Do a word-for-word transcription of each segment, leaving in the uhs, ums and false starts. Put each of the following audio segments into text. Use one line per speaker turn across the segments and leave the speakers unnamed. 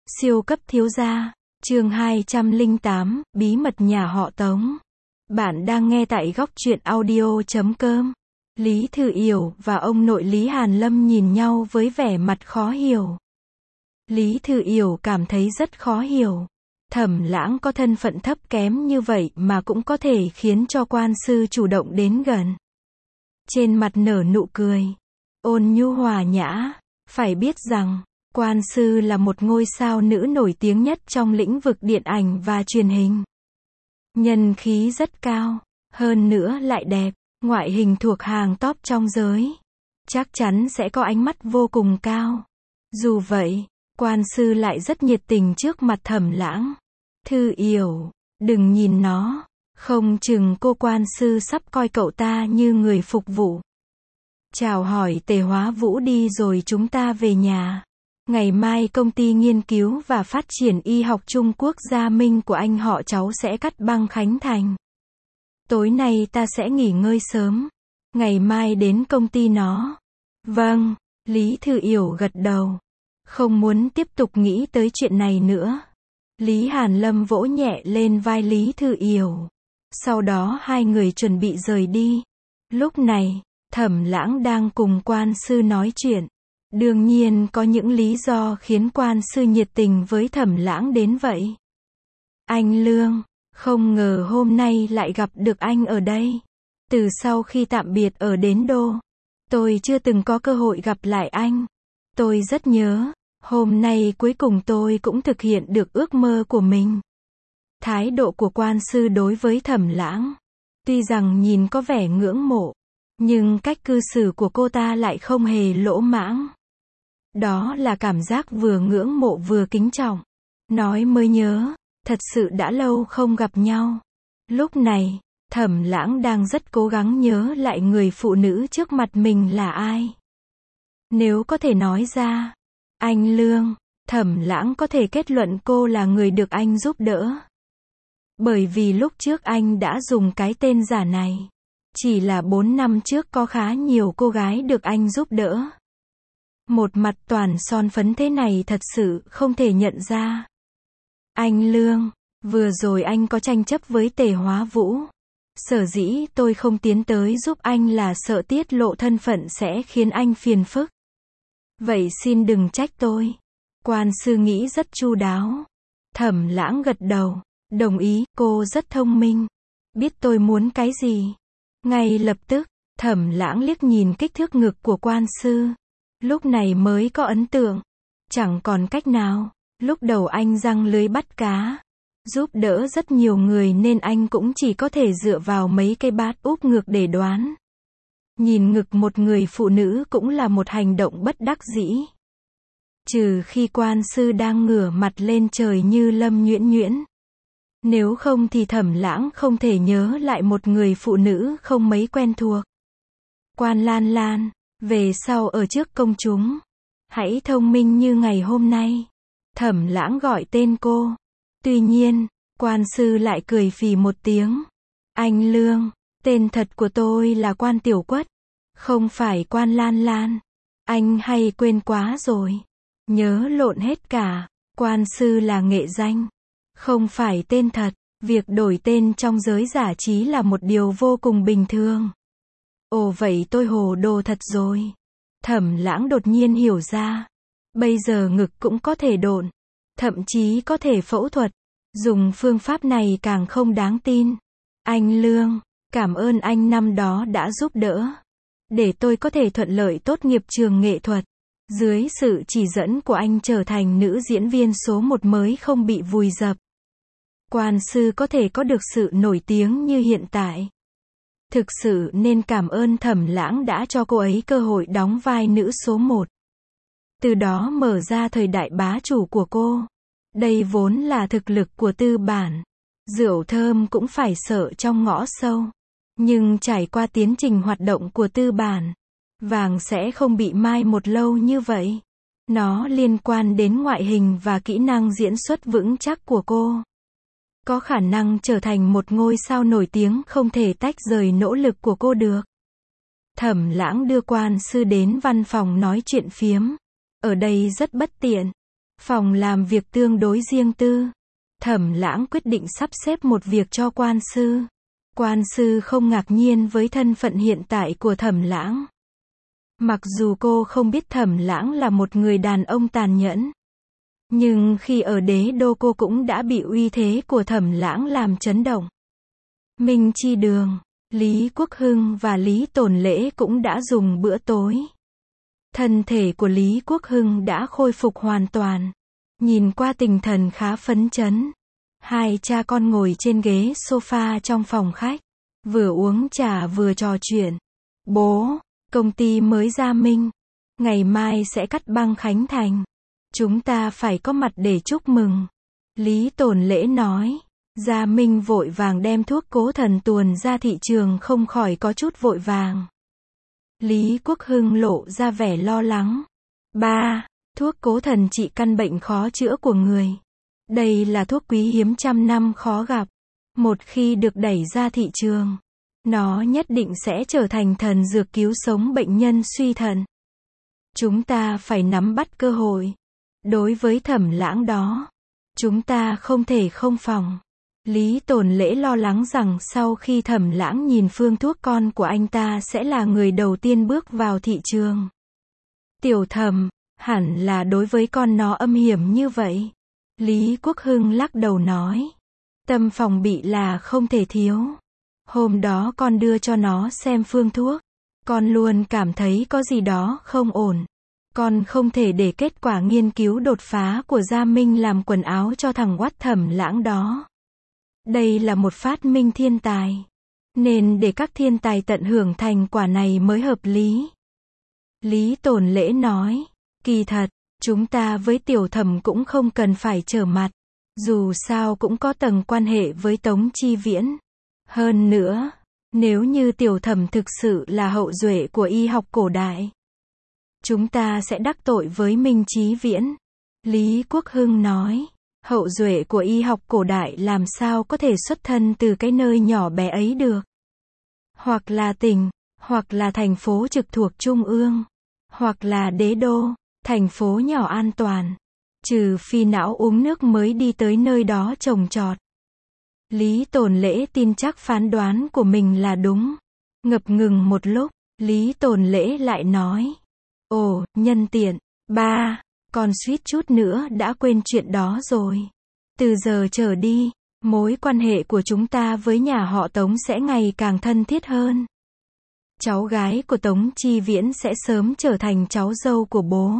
Siêu cấp thiếu gia, chương hai trăm lẻ tám, bí mật nhà họ Tống. Bạn đang nghe tại góc truyện audio chấm com. Lý Thư Yểu và ông nội Lý Hàn Lâm nhìn nhau với vẻ mặt khó hiểu. Lý Thư Yểu cảm thấy rất khó hiểu. Thẩm Lãng có thân phận thấp kém như vậy mà cũng có thể khiến cho quan sư chủ động đến gần. Trên mặt nở nụ cười, ôn nhu hòa nhã, phải biết rằng, quan sư là một ngôi sao nữ nổi tiếng nhất trong lĩnh vực điện ảnh và truyền hình. Nhân khí rất cao, hơn nữa lại đẹp, ngoại hình thuộc hàng top trong giới. Chắc chắn sẽ có ánh mắt vô cùng cao. Dù vậy, quan sư lại rất nhiệt tình trước mặt Thẩm Lãng. Thư Yểu, đừng nhìn nó, không chừng cô quan sư sắp coi cậu ta như người phục vụ. Chào hỏi Tề Hóa Vũ đi rồi chúng ta về nhà. Ngày mai công ty nghiên cứu và phát triển y học Trung Quốc Gia Minh của anh họ cháu sẽ cắt băng khánh thành. Tối nay ta sẽ nghỉ ngơi sớm. Ngày mai đến công ty nó. Vâng, Lý Thư Yểu gật đầu. Không muốn tiếp tục nghĩ tới chuyện này nữa. Lý Hàn Lâm vỗ nhẹ lên vai Lý Thư Yểu. Sau đó hai người chuẩn bị rời đi. Lúc này, Thẩm Lãng đang cùng quan sư nói chuyện. Đương nhiên có những lý do khiến quan sư nhiệt tình với Thẩm Lãng đến vậy. Anh Lương, không ngờ hôm nay lại gặp được anh ở đây. Từ sau khi tạm biệt ở Đến Đô, tôi chưa từng có cơ hội gặp lại anh. Tôi rất nhớ, hôm nay cuối cùng tôi cũng thực hiện được ước mơ của mình. Thái độ của quan sư đối với Thẩm Lãng, tuy rằng nhìn có vẻ ngưỡng mộ, nhưng cách cư xử của cô ta lại không hề lỗ mãng. Đó là cảm giác vừa ngưỡng mộ vừa kính trọng. Nói mới nhớ, thật sự đã lâu không gặp nhau. Lúc này, Thẩm Lãng đang rất cố gắng nhớ lại người phụ nữ trước mặt mình là ai. Nếu có thể nói ra, anh Lương, Thẩm Lãng có thể kết luận cô là người được anh giúp đỡ. Bởi vì lúc trước anh đã dùng cái tên giả này. Chỉ là bốn năm trước có khá nhiều cô gái được anh giúp đỡ. Một mặt toàn son phấn thế này thật sự không thể nhận ra. Anh Lương, vừa rồi anh có tranh chấp với Tề Hóa Vũ. Sở dĩ tôi không tiến tới giúp anh là sợ tiết lộ thân phận sẽ khiến anh phiền phức. Vậy xin đừng trách tôi. Quan sư nghĩ rất chu đáo. Thẩm Lãng gật đầu, đồng ý, cô rất thông minh. Biết tôi muốn cái gì. Ngay lập tức, Thẩm Lãng liếc nhìn kích thước ngực của quan sư. Lúc này mới có ấn tượng. Chẳng còn cách nào. Lúc đầu anh giăng lưới bắt cá. Giúp đỡ rất nhiều người nên anh cũng chỉ có thể dựa vào mấy cây bát úp ngược để đoán. Nhìn ngực một người phụ nữ cũng là một hành động bất đắc dĩ. Trừ khi quan sư đang ngửa mặt lên trời như Lâm Nhuyễn Nhuyễn. Nếu không thì Thẩm Lãng không thể nhớ lại một người phụ nữ không mấy quen thuộc. Quan Lan Lan, về sau ở trước công chúng, hãy thông minh như ngày hôm nay. Thẩm Lãng gọi tên cô. Tuy nhiên, quan sư lại cười phì một tiếng. Anh Lương, tên thật của tôi là Quan Tiểu Quất, không phải Quan Lan Lan. Anh hay quên quá rồi. Nhớ lộn hết cả. Quan sư là nghệ danh, không phải tên thật. Việc đổi tên trong giới giải trí là một điều vô cùng bình thường. Ồ vậy tôi hồ đồ thật rồi. Thẩm Lãng đột nhiên hiểu ra. Bây giờ ngực cũng có thể độn. Thậm chí có thể phẫu thuật. Dùng phương pháp này càng không đáng tin. Anh Lương, cảm ơn anh năm đó đã giúp đỡ. Để tôi có thể thuận lợi tốt nghiệp trường nghệ thuật. Dưới sự chỉ dẫn của anh trở thành nữ diễn viên số một mới không bị vùi dập. Quan sư có thể có được sự nổi tiếng như hiện tại. Thực sự nên cảm ơn Thẩm Lãng đã cho cô ấy cơ hội đóng vai nữ số một. Từ đó mở ra thời đại bá chủ của cô. Đây vốn là thực lực của tư bản. Rượu thơm cũng phải sợ trong ngõ sâu. Nhưng trải qua tiến trình hoạt động của tư bản, vàng sẽ không bị mai một lâu như vậy. Nó liên quan đến ngoại hình và kỹ năng diễn xuất vững chắc của cô. Có khả năng trở thành một ngôi sao nổi tiếng không thể tách rời nỗ lực của cô được. Thẩm Lãng đưa quan sư đến văn phòng nói chuyện phiếm. Ở đây rất bất tiện. Phòng làm việc tương đối riêng tư. Thẩm Lãng quyết định sắp xếp một việc cho quan sư. Quan sư không ngạc nhiên với thân phận hiện tại của Thẩm Lãng. Mặc dù cô không biết Thẩm Lãng là một người đàn ông tàn nhẫn, nhưng khi ở đế đô cô cũng đã bị uy thế của Thẩm Lãng làm chấn động. Minh Chi Đường, Lý Quốc Hưng và Lý Tồn Lễ cũng đã dùng bữa tối. Thân thể của Lý Quốc Hưng đã khôi phục hoàn toàn. Nhìn qua tinh thần khá phấn chấn. Hai cha con ngồi trên ghế sofa trong phòng khách. Vừa uống trà vừa trò chuyện. Bố, công ty mới Gia Minh. Ngày mai sẽ cắt băng khánh thành. Chúng ta phải có mặt để chúc mừng. Lý Tồn Lễ nói. Gia Minh vội vàng đem thuốc cố thần tuồn ra thị trường không khỏi có chút vội vàng. Lý Quốc Hưng lộ ra vẻ lo lắng. Ba, thuốc cố thần trị căn bệnh khó chữa của người. Đây là thuốc quý hiếm trăm năm khó gặp. Một khi được đẩy ra thị trường, nó nhất định sẽ trở thành thần dược cứu sống bệnh nhân suy thận. Chúng ta phải nắm bắt cơ hội. Đối với Thẩm Lãng đó, chúng ta không thể không phòng. Lý Tồn Lễ lo lắng rằng sau khi Thẩm Lãng nhìn phương thuốc con của anh ta sẽ là người đầu tiên bước vào thị trường. Tiểu Thẩm, hẳn là đối với con nó âm hiểm như vậy. Lý Quốc Hưng lắc đầu nói. Tâm phòng bị là không thể thiếu. Hôm đó con đưa cho nó xem phương thuốc. Con luôn cảm thấy có gì đó không ổn. Con không thể để kết quả nghiên cứu đột phá của Gia Minh làm quần áo cho thằng oát Thẩm Lãng đó. Đây là một phát minh thiên tài. Nên để các thiên tài tận hưởng thành quả này mới hợp lý. Lý Tồn Lễ nói. Kỳ thật, chúng ta với Tiểu Thẩm cũng không cần phải trở mặt. Dù sao cũng có tầng quan hệ với Tống Chi Viễn. Hơn nữa, nếu như Tiểu Thẩm thực sự là hậu duệ của y học cổ đại, chúng ta sẽ đắc tội với Minh Chí Viễn. Lý Quốc Hưng nói. Hậu duệ của y học cổ đại làm sao có thể xuất thân từ cái nơi nhỏ bé ấy được. Hoặc là tỉnh, hoặc là thành phố trực thuộc trung ương, hoặc là đế đô, thành phố nhỏ an toàn. Trừ phi não uống nước mới đi tới nơi đó trồng trọt. Lý Tồn Lễ tin chắc phán đoán của mình là đúng. Ngập ngừng một lúc, Lý Tồn Lễ lại nói. Ồ, nhân tiện, ba, con suýt chút nữa đã quên chuyện đó rồi. Từ giờ trở đi, mối quan hệ của chúng ta với nhà họ Tống sẽ ngày càng thân thiết hơn. Cháu gái của Tống Chi Viễn sẽ sớm trở thành cháu dâu của bố.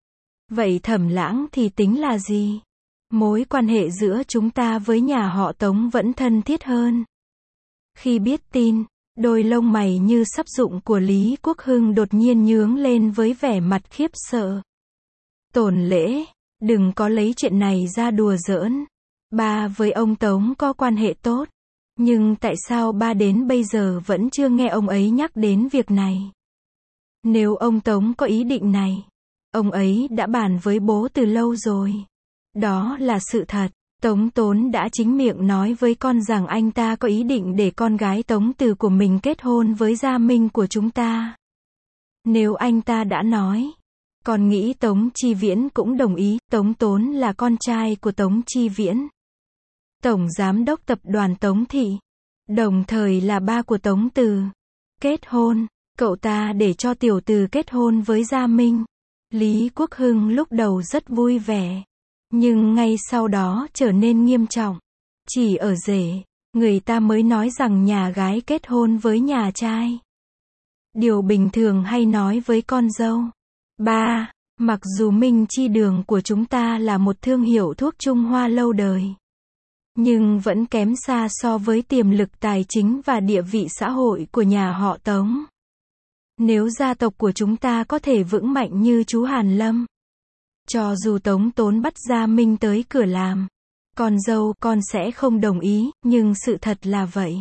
Vậy Thẩm Lãng thì tính là gì? Mối quan hệ giữa chúng ta với nhà họ Tống vẫn thân thiết hơn. Khi biết tin, đôi lông mày như sắp rụng của Lý Quốc Hưng đột nhiên nhướng lên với vẻ mặt khiếp sợ. Tồn Lễ, đừng có lấy chuyện này ra đùa giỡn. Ba với ông Tống có quan hệ tốt. Nhưng tại sao ba đến bây giờ vẫn chưa nghe ông ấy nhắc đến việc này? Nếu ông Tống có ý định này, ông ấy đã bàn với bố từ lâu rồi. Đó là sự thật. Tống Tốn đã chính miệng nói với con rằng anh ta có ý định để con gái Tống Từ của mình kết hôn với Gia Minh của chúng ta. Nếu anh ta đã nói, con nghĩ Tống Chi Viễn cũng đồng ý. Tống Tốn là con trai của Tống Chi Viễn, tổng giám đốc tập đoàn Tống Thị, đồng thời là ba của Tống Từ. Kết hôn, cậu ta để cho tiểu Từ kết hôn với Gia Minh. Lý Quốc Hưng lúc đầu rất vui vẻ, nhưng ngay sau đó trở nên nghiêm trọng. Chỉ ở rể, người ta mới nói rằng nhà gái kết hôn với nhà trai. Điều bình thường hay nói với con dâu. Ba, mặc dù Minh Chi Đường của chúng ta là một thương hiệu thuốc Trung Hoa lâu đời, nhưng vẫn kém xa so với tiềm lực tài chính và địa vị xã hội của nhà họ Tống. Nếu gia tộc của chúng ta có thể vững mạnh như chú Hàn Lâm, cho dù Tống Tốn bắt Gia Minh tới cửa làm, con dâu con sẽ không đồng ý, nhưng sự thật là vậy.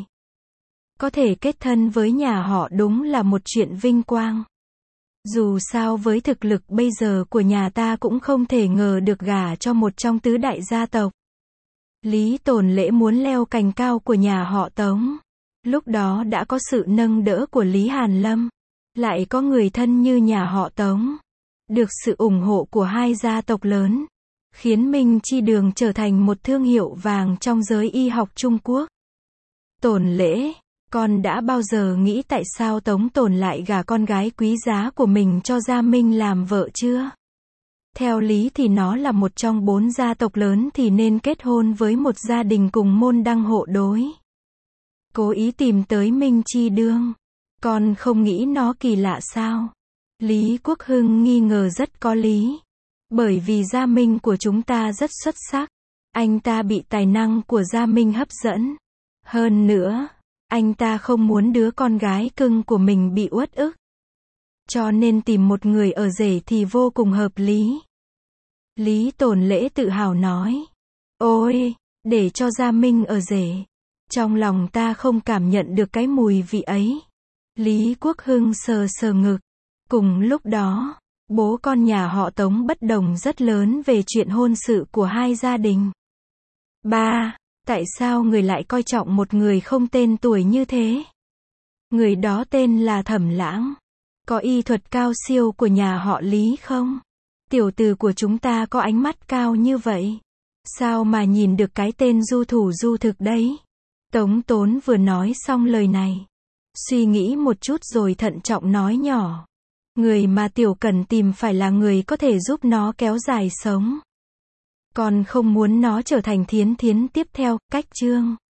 Có thể kết thân với nhà họ đúng là một chuyện vinh quang. Dù sao với thực lực bây giờ của nhà ta cũng không thể ngờ được gả cho một trong tứ đại gia tộc. Lý Tồn Lễ muốn leo cành cao của nhà họ Tống. Lúc đó đã có sự nâng đỡ của Lý Hàn Lâm, lại có người thân như nhà họ Tống, được sự ủng hộ của hai gia tộc lớn. khiến Minh Chi Đường trở thành một thương hiệu vàng trong giới y học Trung Quốc. Tổn Lễ, con đã bao giờ nghĩ tại sao Tống Tổn lại gả con gái quý giá của mình cho Gia Minh làm vợ chưa? Theo lý thì nó là một trong bốn gia tộc lớn thì nên kết hôn với một gia đình cùng môn đăng hộ đối. Cố ý tìm tới Minh Chi Đường. Con không nghĩ nó kỳ lạ sao? Lý Quốc Hưng nghi ngờ rất có lý. Bởi vì Gia Minh của chúng ta rất xuất sắc. Anh ta bị tài năng của Gia Minh hấp dẫn. Hơn nữa, anh ta không muốn đứa con gái cưng của mình bị uất ức. Cho nên tìm một người ở rể thì vô cùng hợp lý. Lý Tổn Lễ tự hào nói. Ôi, để cho Gia Minh ở rể. Trong lòng ta không cảm nhận được cái mùi vị ấy. Lý Quốc Hưng sờ sờ ngực. Cùng lúc đó, bố con nhà họ Tống bất đồng rất lớn về chuyện hôn sự của hai gia đình. Ba, tại sao người lại coi trọng một người không tên tuổi như thế? Người đó tên là Thẩm Lãng. Có y thuật cao siêu của nhà họ Lý không? Tiểu tử của chúng ta có ánh mắt cao như vậy. Sao mà nhìn được cái tên du thủ du thực đấy? Tống Tốn vừa nói xong lời này. Suy nghĩ một chút rồi thận trọng nói nhỏ. Người mà Tiểu Cần tìm phải là người có thể giúp nó kéo dài sống. Còn không muốn nó trở thành Thiến Thiến tiếp theo, cách chương.